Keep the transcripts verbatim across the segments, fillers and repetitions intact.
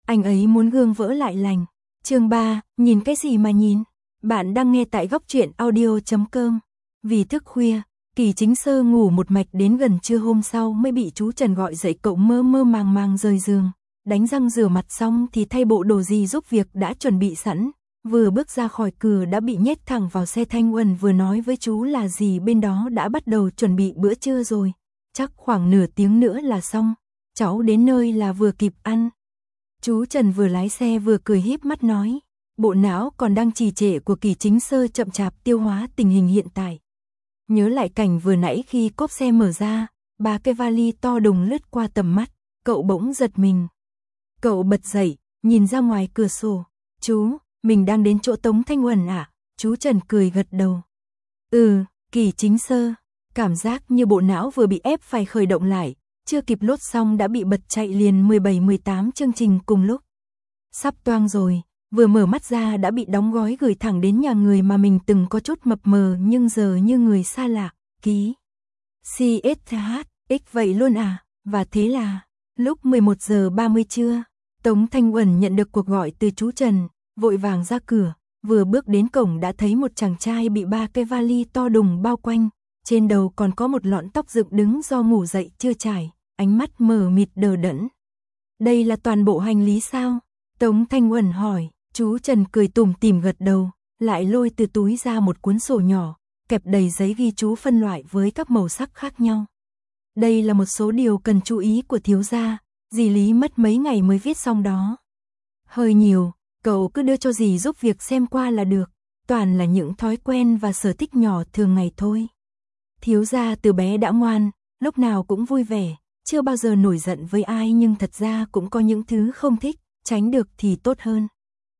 anh ấy muốn gương vỡ lại lành. Chương ba, nhìn cái gì mà nhìn? Bạn đang nghe tại góc truyện audio chấm com. Vì thức khuya, Kỳ Chính Sơ ngủ một mạch đến gần trưa hôm sau mới bị chú Trần gọi dậy. Cậu mơ mơ màng màng rời giường, đánh răng rửa mặt xong thì thay bộ đồ gì giúp việc đã chuẩn bị sẵn. Vừa bước ra khỏi cửa đã bị nhét thẳng vào xe. Thanh Uẩn vừa nói với chú là gì bên đó đã bắt đầu chuẩn bị bữa trưa rồi. Chắc khoảng nửa tiếng nữa là xong, cháu đến nơi là vừa kịp ăn. Chú Trần vừa lái xe vừa cười híp mắt nói, bộ não còn đang trì trệ của Kỳ Chính Sơ chậm chạp tiêu hóa tình hình hiện tại. Nhớ lại cảnh vừa nãy khi cốp xe mở ra, ba cái vali to đùng lướt qua tầm mắt, cậu bỗng giật mình. Cậu bật dậy, nhìn ra ngoài cửa sổ, chú, mình đang đến chỗ Tống Thanh Uẩn à? Chú Trần cười gật đầu. Ừ, Kỳ Chính Sơ, cảm giác như bộ não vừa bị ép phải khởi động lại, chưa kịp lốt xong đã bị bật chạy liền mười bảy mười tám chương trình cùng lúc. Sắp toang rồi, vừa mở mắt ra đã bị đóng gói gửi thẳng đến nhà người mà mình từng có chút mập mờ nhưng giờ như người xa lạ. Ký xê ét hát ích vậy luôn à? Và thế là, lúc mười một giờ ba mươi trưa, Tống Thanh Uẩn nhận được cuộc gọi từ chú Trần, vội vàng ra cửa, vừa bước đến cổng đã thấy một chàng trai bị ba cái vali to đùng bao quanh, trên đầu còn có một lọn tóc dựng đứng do ngủ dậy chưa trải, ánh mắt mờ mịt đờ đẫn. Đây là toàn bộ hành lý sao? Tống Thanh Uẩn hỏi. Chú Trần cười tủm tỉm gật đầu, lại lôi từ túi ra một cuốn sổ nhỏ, kẹp đầy giấy ghi chú phân loại với các màu sắc khác nhau. Đây là một số điều cần chú ý của thiếu gia, dì Lý mất mấy ngày mới viết xong đó. Hơi nhiều, cậu cứ đưa cho dì giúp việc xem qua là được, toàn là những thói quen và sở thích nhỏ thường ngày thôi. Thiếu gia từ bé đã ngoan, lúc nào cũng vui vẻ, chưa bao giờ nổi giận với ai nhưng thật ra cũng có những thứ không thích, tránh được thì tốt hơn.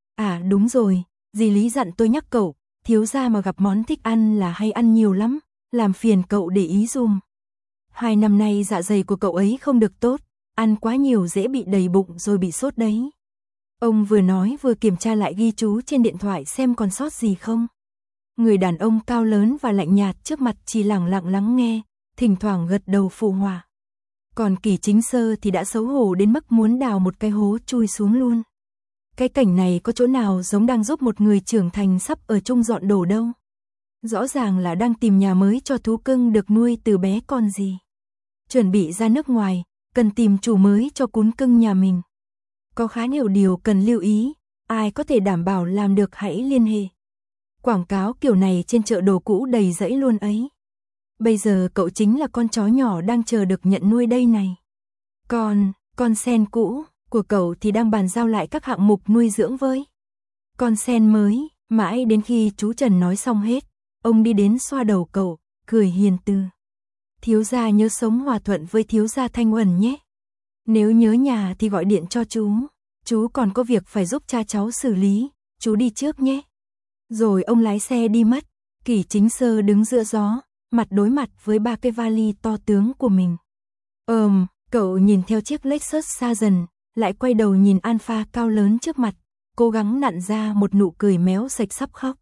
À đúng rồi, dì Lý dặn tôi nhắc cậu, thiếu gia mà gặp món thích ăn là hay ăn nhiều lắm, làm phiền cậu để ý dùm. Hai năm nay dạ dày của cậu ấy không được tốt, ăn quá nhiều dễ bị đầy bụng rồi bị sốt đấy. Ông vừa nói vừa kiểm tra lại ghi chú trên điện thoại xem còn sót gì không. Người đàn ông cao lớn và lạnh nhạt trước mặt chỉ lặng lặng lắng nghe, thỉnh thoảng gật đầu phụ họa. Còn Kỳ Chính Sơ thì đã xấu hổ đến mức muốn đào một cái hố chui xuống luôn. Cái cảnh này có chỗ nào giống đang giúp một người trưởng thành sắp ở chung dọn đồ đâu. Rõ ràng là đang tìm nhà mới cho thú cưng được nuôi từ bé con gì. Chuẩn bị ra nước ngoài, cần tìm chủ mới cho cún cưng nhà mình. Có khá nhiều điều cần lưu ý, ai có thể đảm bảo làm được hãy liên hệ. Quảng cáo kiểu này trên chợ đồ cũ đầy rẫy luôn ấy. Bây giờ cậu chính là con chó nhỏ đang chờ được nhận nuôi đây này. Còn, con sen cũ của cậu thì đang bàn giao lại các hạng mục nuôi dưỡng với con sen mới. Mãi đến khi chú Trần nói xong hết, ông đi đến xoa đầu cậu, cười hiền từ. Thiếu gia nhớ sống hòa thuận với thiếu gia Thanh Uẩn nhé. Nếu nhớ nhà thì gọi điện cho chú. Chú còn có việc phải giúp cha cháu xử lý. Chú đi trước nhé. Rồi ông lái xe đi mất. Kỳ Chính Sơ đứng giữa gió, mặt đối mặt với ba cái vali to tướng của mình. Ờm, cậu nhìn theo chiếc Lexus xa dần, lại quay đầu nhìn Alpha cao lớn trước mặt, cố gắng nặn ra một nụ cười méo sạch sắp khóc.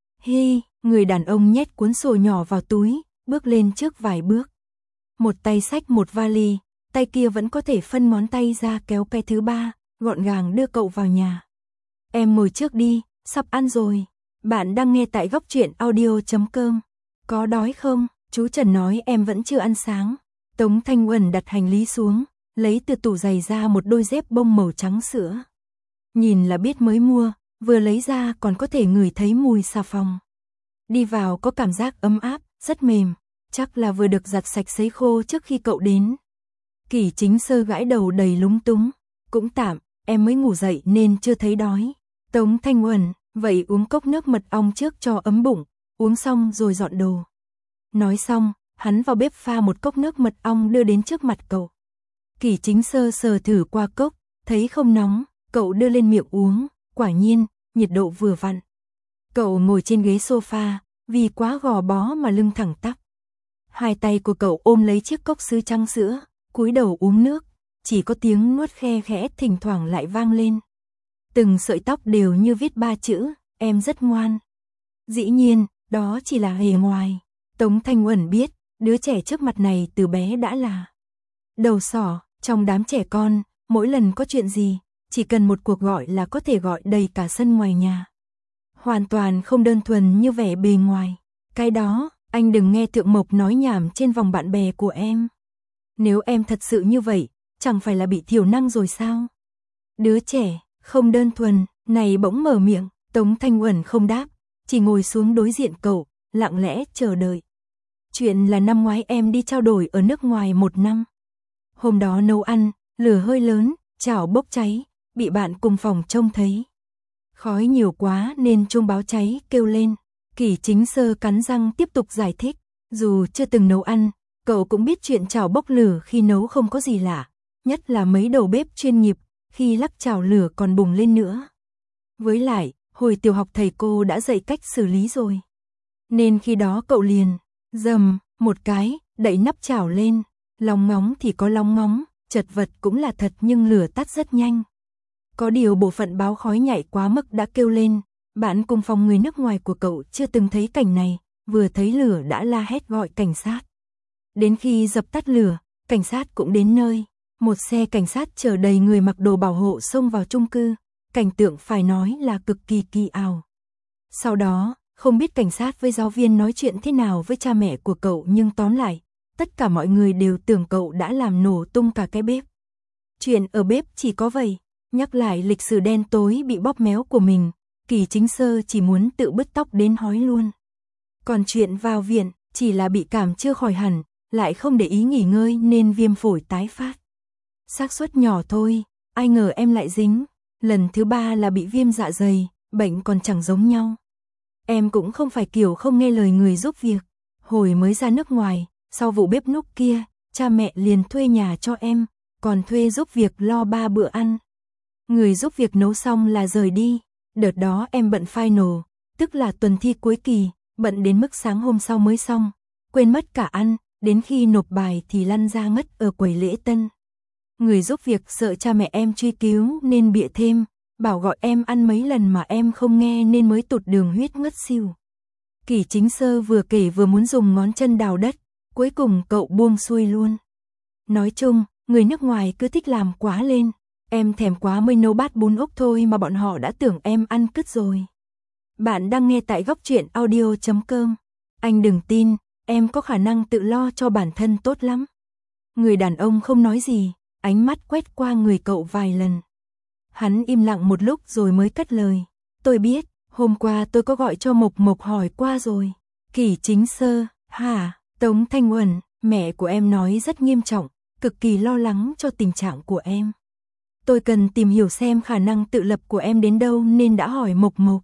Hi, người đàn ông nhét cuốn sổ nhỏ vào túi, bước lên trước vài bước. Một tay xách một vali, tay kia vẫn có thể phân ngón tay ra kéo cái thứ ba, gọn gàng đưa cậu vào nhà. Em ngồi trước đi, sắp ăn rồi. Bạn đang nghe tại góc truyện audio chấm com. Có đói không? Chú Trần nói em vẫn chưa ăn sáng. Tống Thanh Uẩn đặt hành lý xuống, lấy từ tủ giày ra một đôi dép bông màu trắng sữa. Nhìn là biết mới mua, vừa lấy ra còn có thể ngửi thấy mùi xà phòng. Đi vào có cảm giác ấm áp, rất mềm, chắc là vừa được giặt sạch sấy khô trước khi cậu đến. Kỳ Chính Sơ gãi đầu đầy lúng túng, cũng tạm, em mới ngủ dậy nên chưa thấy đói. Tống Thanh Uẩn, vậy uống cốc nước mật ong trước cho ấm bụng, uống xong rồi dọn đồ. Nói xong, hắn vào bếp pha một cốc nước mật ong đưa đến trước mặt cậu. Kỳ Chính Sơ sờ thử qua cốc, thấy không nóng, cậu đưa lên miệng uống, quả nhiên, nhiệt độ vừa vặn. Cậu ngồi trên ghế sofa, vì quá gò bó mà lưng thẳng tắp. Hai tay của cậu ôm lấy chiếc cốc sứ trắng sữa, cúi đầu uống nước, chỉ có tiếng nuốt khe khẽ thỉnh thoảng lại vang lên. Từng sợi tóc đều như viết ba chữ, em rất ngoan. Dĩ nhiên, đó chỉ là hề ngoài. Tống Thanh Uẩn biết, đứa trẻ trước mặt này từ bé đã là đầu sỏ, trong đám trẻ con, mỗi lần có chuyện gì, chỉ cần một cuộc gọi là có thể gọi đầy cả sân ngoài nhà. Hoàn toàn không đơn thuần như vẻ bề ngoài. Cái đó, anh đừng nghe Thượng Mộc nói nhảm trên vòng bạn bè của em. Nếu em thật sự như vậy, chẳng phải là bị thiểu năng rồi sao? Đứa trẻ, không đơn thuần, này bỗng mở miệng, Tống Thanh Uẩn không đáp, chỉ ngồi xuống đối diện cậu, lặng lẽ chờ đợi. Chuyện là năm ngoái em đi trao đổi ở nước ngoài một năm. Hôm đó nấu ăn, lửa hơi lớn, chảo bốc cháy, bị bạn cùng phòng trông thấy. Khói nhiều quá nên chuông báo cháy kêu lên. Kỷ Chính Sơ cắn răng tiếp tục giải thích, dù chưa từng nấu ăn, cậu cũng biết chuyện chảo bốc lửa khi nấu không có gì lạ, nhất là mấy đầu bếp chuyên nghiệp, khi lắc chảo lửa còn bùng lên nữa. Với lại, hồi tiểu học thầy cô đã dạy cách xử lý rồi. Nên khi đó cậu liền, dầm, một cái, đậy nắp chảo lên, lóng ngóng thì có lóng ngóng, chật vật cũng là thật nhưng lửa tắt rất nhanh. Có điều bộ phận báo khói nhạy quá mức đã kêu lên, bạn cùng phòng người nước ngoài của cậu chưa từng thấy cảnh này, vừa thấy lửa đã la hét gọi cảnh sát. Đến khi dập tắt lửa, cảnh sát cũng đến nơi, một xe cảnh sát chở đầy người mặc đồ bảo hộ xông vào chung cư, cảnh tượng phải nói là cực kỳ kỳ ảo. Sau đó, không biết cảnh sát với giáo viên nói chuyện thế nào với cha mẹ của cậu nhưng tóm lại, tất cả mọi người đều tưởng cậu đã làm nổ tung cả cái bếp. Chuyện ở bếp chỉ có vậy, nhắc lại lịch sử đen tối bị bóp méo của mình, Kỷ Chính Sơ chỉ muốn tự bứt tóc đến hói luôn. Còn chuyện vào viện, chỉ là bị cảm chưa khỏi hẳn, lại không để ý nghỉ ngơi nên viêm phổi tái phát. Xác suất nhỏ thôi, ai ngờ em lại dính, lần thứ ba là bị viêm dạ dày, bệnh còn chẳng giống nhau. Em cũng không phải kiểu không nghe lời người giúp việc, hồi mới ra nước ngoài, sau vụ bếp núc kia, cha mẹ liền thuê nhà cho em, còn thuê giúp việc lo ba bữa ăn. Người giúp việc nấu xong là rời đi, đợt đó em bận final, tức là tuần thi cuối kỳ, bận đến mức sáng hôm sau mới xong, quên mất cả ăn, đến khi nộp bài thì lăn ra ngất ở quầy lễ tân. Người giúp việc sợ cha mẹ em truy cứu nên bịa thêm, bảo gọi em ăn mấy lần mà em không nghe nên mới tụt đường huyết ngất xỉu. Kỷ Chính Sơ vừa kể vừa muốn dùng ngón chân đào đất, cuối cùng cậu buông xuôi luôn. Nói chung, người nước ngoài cứ thích làm quá lên, em thèm quá mới nấu bát bún ốc thôi mà bọn họ đã tưởng em ăn cứt rồi. Bạn đang nghe tại góc truyện audio chấm com. Anh đừng tin, em có khả năng tự lo cho bản thân tốt lắm. Người đàn ông không nói gì, ánh mắt quét qua người cậu vài lần. Hắn im lặng một lúc rồi mới cất lời. Tôi biết, hôm qua tôi có gọi cho Mộc Mộc hỏi qua rồi. Kỷ Chính Sơ, hả? Tống Thanh Uẩn, mẹ của em nói rất nghiêm trọng, cực kỳ lo lắng cho tình trạng của em. Tôi cần tìm hiểu xem khả năng tự lập của em đến đâu nên đã hỏi Mộc Mộc.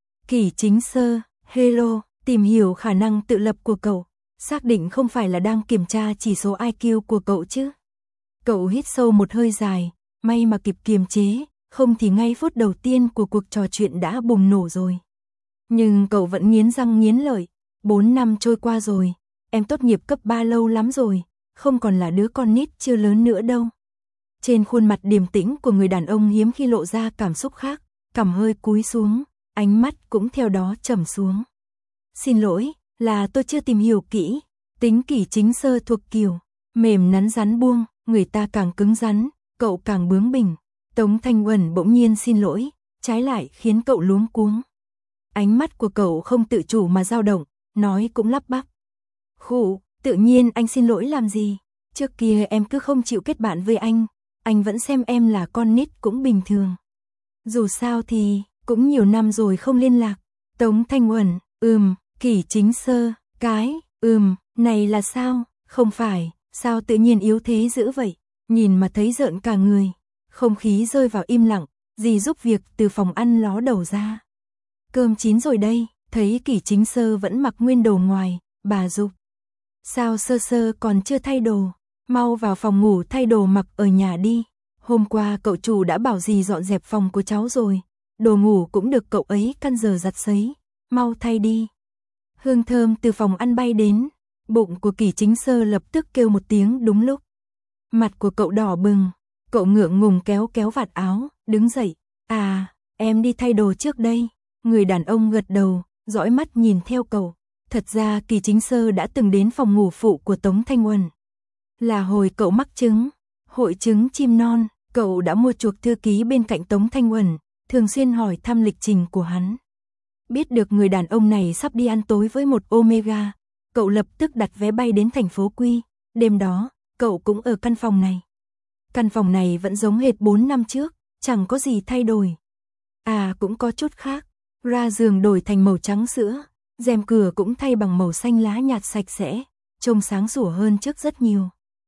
Kỷ Chính Sơ, hello, tìm hiểu khả năng tự lập của cậu, xác định không phải là đang kiểm tra chỉ số i kiu của cậu chứ. Cậu hít sâu một hơi dài, may mà kịp kiềm chế, không thì ngay phút đầu tiên của cuộc trò chuyện đã bùng nổ rồi. Nhưng cậu vẫn nghiến răng nghiến lợi, bốn năm trôi qua rồi, em tốt nghiệp cấp ba lâu lắm rồi, không còn là đứa con nít chưa lớn nữa đâu. Trên khuôn mặt điềm tĩnh của người đàn ông hiếm khi lộ ra cảm xúc khác, cằm hơi cúi xuống, ánh mắt cũng theo đó trầm xuống. Xin lỗi, là tôi chưa tìm hiểu kỹ, tính Kỷ Chính Sơ thuộc kiểu mềm nắn rắn buông, người ta càng cứng rắn, cậu càng bướng bỉnh. Tống Thanh Uẩn bỗng nhiên xin lỗi, trái lại khiến cậu luống cuống. Ánh mắt của cậu không tự chủ mà dao động, nói cũng lắp bắp. Khụ, tự nhiên anh xin lỗi làm gì? Trước kia em cứ không chịu kết bạn với anh, anh vẫn xem em là con nít cũng bình thường. Dù sao thì, cũng nhiều năm rồi không liên lạc. Tống Thanh Uẩn, ừm, Kỷ Chính Sơ, cái, ừm, này là sao? Không phải, sao tự nhiên yếu thế dữ vậy? Nhìn mà thấy rợn cả người. Không khí rơi vào im lặng, dì giúp việc từ phòng ăn ló đầu ra. Cơm chín rồi đây, thấy Kỷ Chính Sơ vẫn mặc nguyên đồ ngoài, bà dục. Sao Sơ Sơ còn chưa thay đồ, mau vào phòng ngủ thay đồ mặc ở nhà đi. Hôm qua cậu chủ đã bảo dì dọn dẹp phòng của cháu rồi, đồ ngủ cũng được cậu ấy căn giờ giặt sấy, mau thay đi. Hương thơm từ phòng ăn bay đến, bụng của Kỷ Chính Sơ lập tức kêu một tiếng đúng lúc. Mặt của cậu đỏ bừng. Cậu ngượng ngùng kéo kéo vạt áo, đứng dậy. À, em đi thay đồ trước đây. Người đàn ông gật đầu, dõi mắt nhìn theo cậu. Thật ra Kỷ Chính Sơ đã từng đến phòng ngủ phụ của Tống Thanh Uẩn. Là hồi cậu mắc chứng, hội chứng chim non, Cậu đã mua chuộc thư ký bên cạnh Tống Thanh Uẩn, thường xuyên hỏi thăm lịch trình của hắn. Biết được người đàn ông này sắp đi ăn tối với một Omega, cậu lập tức đặt vé bay đến thành phố Quy. Đêm đó, cậu cũng ở căn phòng này. Căn phòng này vẫn giống hệt bốn năm trước, chẳng có gì thay đổi. À cũng có chút khác, ra giường đổi thành màu trắng sữa, rèm cửa cũng thay bằng màu xanh lá nhạt sạch sẽ, trông sáng sủa hơn trước rất nhiều.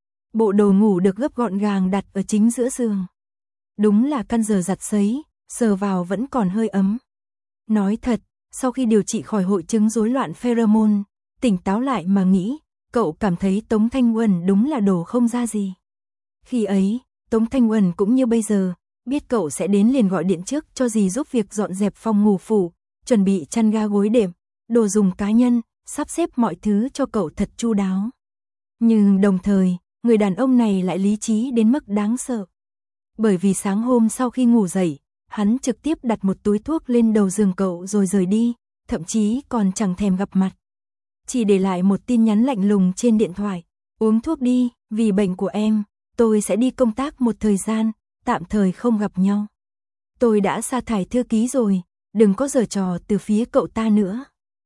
Bộ đồ ngủ được gấp gọn gàng đặt ở chính giữa giường. Đúng là căn giờ giặt sấy, sờ vào vẫn còn hơi ấm. Nói thật, sau khi điều trị khỏi hội chứng rối loạn pheromone, tỉnh táo lại mà nghĩ, cậu cảm thấy Tống Thanh Uẩn đúng là đồ không ra gì. Khi ấy, Tống Thanh Uẩn cũng như bây giờ, biết cậu sẽ đến liền gọi điện trước cho dì giúp việc dọn dẹp phòng ngủ phụ, chuẩn bị chăn ga gối đệm, đồ dùng cá nhân, sắp xếp mọi thứ cho cậu thật chu đáo. Nhưng đồng thời, người đàn ông này lại lý trí đến mức đáng sợ. Bởi vì sáng hôm sau khi ngủ dậy, hắn trực tiếp đặt một túi thuốc lên đầu giường cậu rồi rời đi, thậm chí còn chẳng thèm gặp mặt. Chỉ để lại một tin nhắn lạnh lùng trên điện thoại, uống thuốc đi, vì bệnh của em, tôi sẽ đi công tác một thời gian, tạm thời không gặp nhau. Tôi đã sa thải thư ký rồi, đừng có giở trò từ phía cậu ta nữa.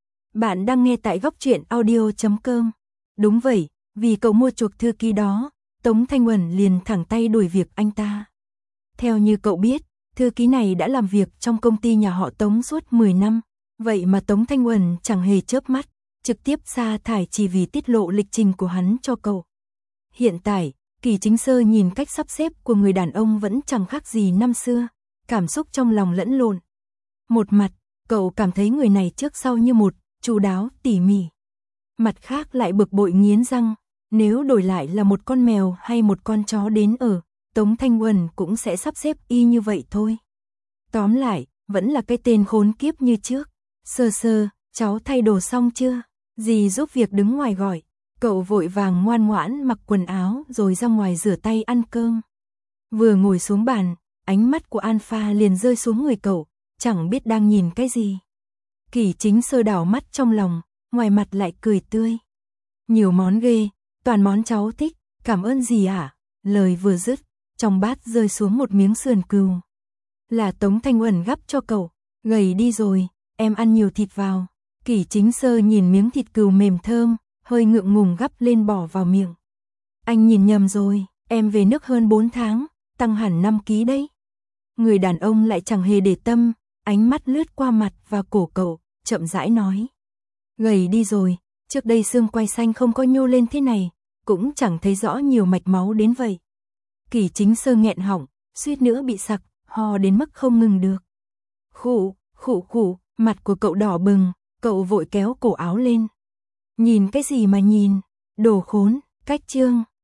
Bạn đang nghe tại góc truyện audio chấm com. Đúng vậy, vì cậu mua chuộc thư ký đó, Tống Thanh Uẩn liền thẳng tay đuổi việc anh ta. Theo như cậu biết, thư ký này đã làm việc trong công ty nhà họ Tống suốt mười năm, vậy mà Tống Thanh Uẩn chẳng hề chớp mắt, trực tiếp sa thải chỉ vì tiết lộ lịch trình của hắn cho cậu. Hiện tại, Kỳ Chính Sơ nhìn cách sắp xếp của người đàn ông vẫn chẳng khác gì năm xưa, cảm xúc trong lòng lẫn lộn. Một mặt, cậu cảm thấy người này trước sau như một, chu đáo, tỉ mỉ. Mặt khác lại bực bội nghiến răng, nếu đổi lại là một con mèo hay một con chó đến ở, Tống Thanh Uẩn cũng sẽ sắp xếp y như vậy thôi. Tóm lại, vẫn là cái tên khốn kiếp như trước. Sơ sơ, cháu thay đồ xong chưa? Dì giúp việc đứng ngoài gọi. Cậu vội vàng ngoan ngoãn mặc quần áo rồi ra ngoài rửa tay ăn cơm. Vừa ngồi xuống bàn, ánh mắt của Alpha liền rơi xuống người cậu, chẳng biết đang nhìn cái gì. Kỳ Chính Sơ đảo mắt trong lòng, ngoài mặt lại cười tươi. Nhiều món ghê, toàn món cháu thích, cảm ơn dì ạ. Lời vừa dứt, trong bát rơi xuống một miếng sườn cừu. Là Tống Thanh Uẩn gắp cho cậu, gầy đi rồi, em ăn nhiều thịt vào. Kỳ Chính Sơ nhìn miếng thịt cừu mềm thơm, hơi ngượng ngùng gắp lên bỏ vào miệng. Anh nhìn nhầm rồi, em về nước hơn bốn tháng, tăng hẳn năm ký đấy. Người đàn ông lại chẳng hề để tâm, ánh mắt lướt qua mặt và cổ cậu, chậm rãi nói. Gầy đi rồi, trước đây xương quai xanh không có nhô lên thế này, cũng chẳng thấy rõ nhiều mạch máu đến vậy. Kỳ Chính Sơ nghẹn họng, suýt nữa bị sặc, ho đến mức không ngừng được. Khụ, khụ khụ, mặt của cậu đỏ bừng, cậu vội kéo cổ áo lên. Nhìn cái gì mà nhìn, đồ khốn, cách chương.